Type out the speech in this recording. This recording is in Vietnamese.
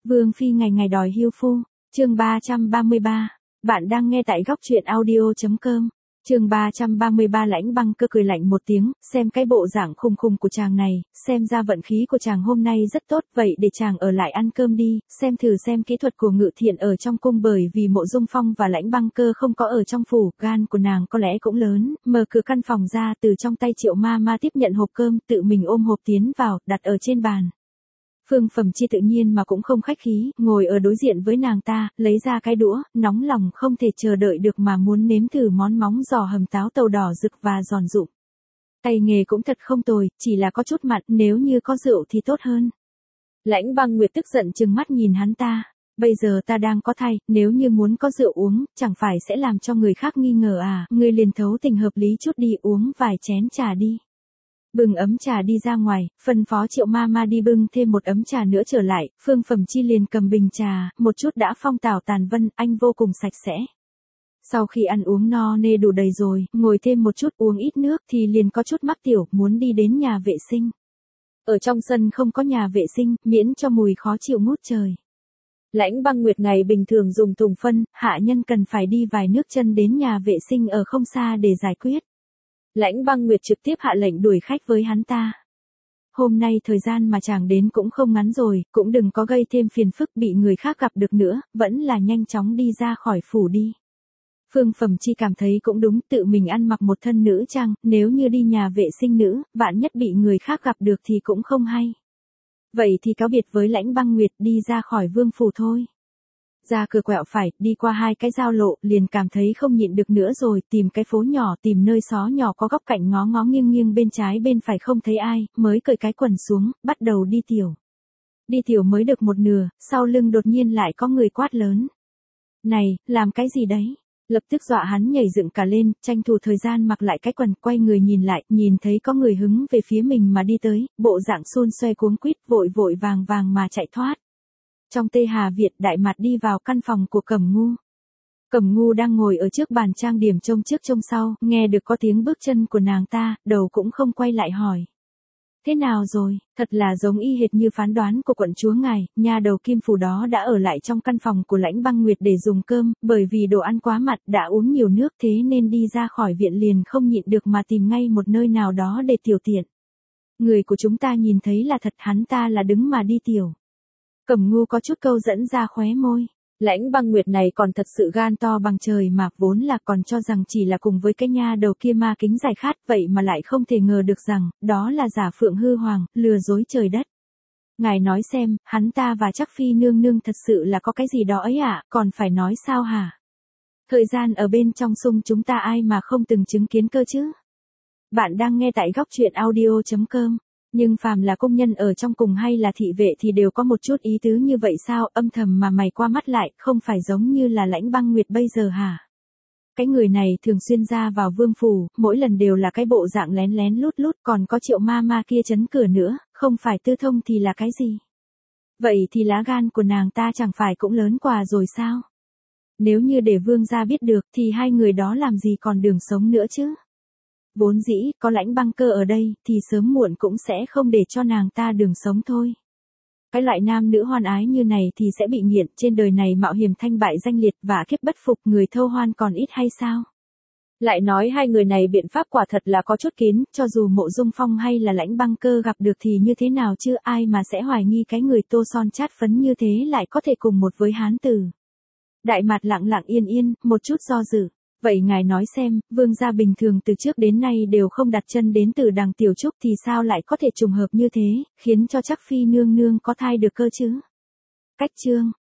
Vương phi ngày ngày đòi hiêu phu, chương 333. Bạn đang nghe tại góc truyện audio.com. Chương 333. Lãnh Băng Cơ cười lạnh một tiếng, xem cái bộ dạng khùng khùng của chàng này, xem ra vận khí của chàng hôm nay rất tốt, vậy để chàng ở lại ăn cơm đi, xem thử xem kỹ thuật của Ngự Thiện ở trong cung, bởi vì Mộ Dung Phong và Lãnh Băng Cơ không có ở trong phủ, gan của nàng có lẽ cũng lớn, mở cửa căn phòng ra, từ trong tay Triệu Ma Ma tiếp nhận hộp cơm, tự mình ôm hộp tiến vào, đặt ở trên bàn. Phương Phẩm Chi tự nhiên mà cũng không khách khí, ngồi ở đối diện với nàng ta, lấy ra cái đũa, nóng lòng không thể chờ đợi được mà muốn nếm thử món móng giò hầm táo tàu đỏ rực và giòn rụm. Tay nghề cũng thật không tồi, chỉ là có chút mặn, nếu như có rượu thì tốt hơn. Lãnh Băng Nguyệt tức giận trừng mắt nhìn hắn ta. Bây giờ ta đang có thai, nếu như muốn có rượu uống, chẳng phải sẽ làm cho người khác nghi ngờ à, ngươi liền thấu tình hợp lý chút đi, uống vài chén trà đi. Bưng ấm trà đi ra ngoài, phân phó Triệu Ma Ma đi bưng thêm một ấm trà nữa trở lại, Phương Phẩm Chi liền cầm bình trà, một chút đã phong tảo tàn vân, anh vô cùng sạch sẽ. Sau khi ăn uống no nê đủ đầy rồi, ngồi thêm một chút uống ít nước thì liền có chút mắc tiểu, muốn đi đến nhà vệ sinh. Ở trong sân không có nhà vệ sinh, miễn cho mùi khó chịu ngút trời. Lãnh Băng Nguyệt ngày bình thường dùng thùng phân, hạ nhân cần phải đi vài nước chân đến nhà vệ sinh ở không xa để giải quyết. Lãnh Băng Nguyệt trực tiếp hạ lệnh đuổi khách với hắn ta. Hôm nay thời gian mà chàng đến cũng không ngắn rồi, cũng đừng có gây thêm phiền phức bị người khác gặp được nữa, vẫn là nhanh chóng đi ra khỏi phủ đi. Phương Phẩm Chi cảm thấy cũng đúng, tự mình ăn mặc một thân nữ trang, nếu như đi nhà vệ sinh nữ, vạn nhất bị người khác gặp được thì cũng không hay. Vậy thì cáo biệt với Lãnh Băng Nguyệt, đi ra khỏi vương phủ thôi. Ra cửa quẹo phải, đi qua hai cái giao lộ, liền cảm thấy không nhịn được nữa rồi, tìm cái phố nhỏ, tìm nơi xó nhỏ có góc cạnh ngó ngó nghiêng nghiêng bên trái bên phải không thấy ai, mới cởi cái quần xuống, bắt đầu đi tiểu. Đi tiểu mới được một nửa, sau lưng đột nhiên lại có người quát lớn. Này, làm cái gì đấy? Lập tức dọa hắn nhảy dựng cả lên, tranh thủ thời gian mặc lại cái quần, quay người nhìn lại, nhìn thấy có người hứng về phía mình mà đi tới, bộ dạng xôn xoe cuống quýt, vội vội vàng vàng mà chạy thoát. Trong Tê Hà Việt, Đại Mạt đi vào căn phòng của Cẩm Ngu. Cẩm Ngu đang ngồi ở trước bàn trang điểm trông trước trông sau, nghe được có tiếng bước chân của nàng ta, đầu cũng không quay lại hỏi. Thế nào rồi, thật là giống y hệt như phán đoán của quận chúa ngài, nha đầu Kim Phủ đó đã ở lại trong căn phòng của Lãnh Băng Nguyệt để dùng cơm, bởi vì đồ ăn quá mặn, đã uống nhiều nước thế nên đi ra khỏi viện liền không nhịn được mà tìm ngay một nơi nào đó để tiểu tiện. Người của chúng ta nhìn thấy là thật, hắn ta là đứng mà đi tiểu. Cẩm Ngu có chút câu dẫn ra khóe môi. Lãnh Băng Nguyệt này còn thật sự gan to bằng trời mà, vốn là còn cho rằng chỉ là cùng với cái nha đầu kia ma kính giải khát, vậy mà lại không thể ngờ được rằng, đó là giả phượng hư hoàng, lừa dối trời đất. Ngài nói xem, hắn ta và chắc phi nương nương thật sự là có cái gì đó ấy ạ, còn phải nói sao hả? Thời gian ở bên trong sung chúng ta ai mà không từng chứng kiến cơ chứ? Bạn đang nghe tại góc truyện audio.com. Nhưng phàm là công nhân ở trong cùng hay là thị vệ thì đều có một chút ý tứ như vậy sao, âm thầm mà mày qua mắt lại, không phải giống như là Lãnh Băng Nguyệt bây giờ hả? Cái người này thường xuyên ra vào vương phủ, mỗi lần đều là cái bộ dạng lén lén lút lút, còn có Triệu Ma Ma kia chấn cửa nữa, không phải tư thông thì là cái gì? Vậy thì lá gan của nàng ta chẳng phải cũng lớn quá rồi sao? Nếu như để vương gia biết được thì hai người đó làm gì còn đường sống nữa chứ? Vốn dĩ, có Lãnh Băng Cơ ở đây, thì sớm muộn cũng sẽ không để cho nàng ta đường sống thôi. Cái loại nam nữ hoan ái như này thì sẽ bị nghiện, trên đời này mạo hiểm thanh bại danh liệt và kiếp bất phục, người thâu hoan còn ít hay sao? Lại nói hai người này biện pháp quả thật là có chút kín, cho dù Mộ Dung Phong hay là Lãnh Băng Cơ gặp được thì như thế nào chứ, ai mà sẽ hoài nghi cái người tô son chát phấn như thế lại có thể cùng một với hán tử. Đại Mạt lặng lặng yên yên, một chút do dự. Vậy ngài nói xem, vương gia bình thường từ trước đến nay đều không đặt chân đến từ đằng Tiểu Trúc thì sao lại có thể trùng hợp như thế, khiến cho chắc phi nương nương có thai được cơ chứ? Cách chương.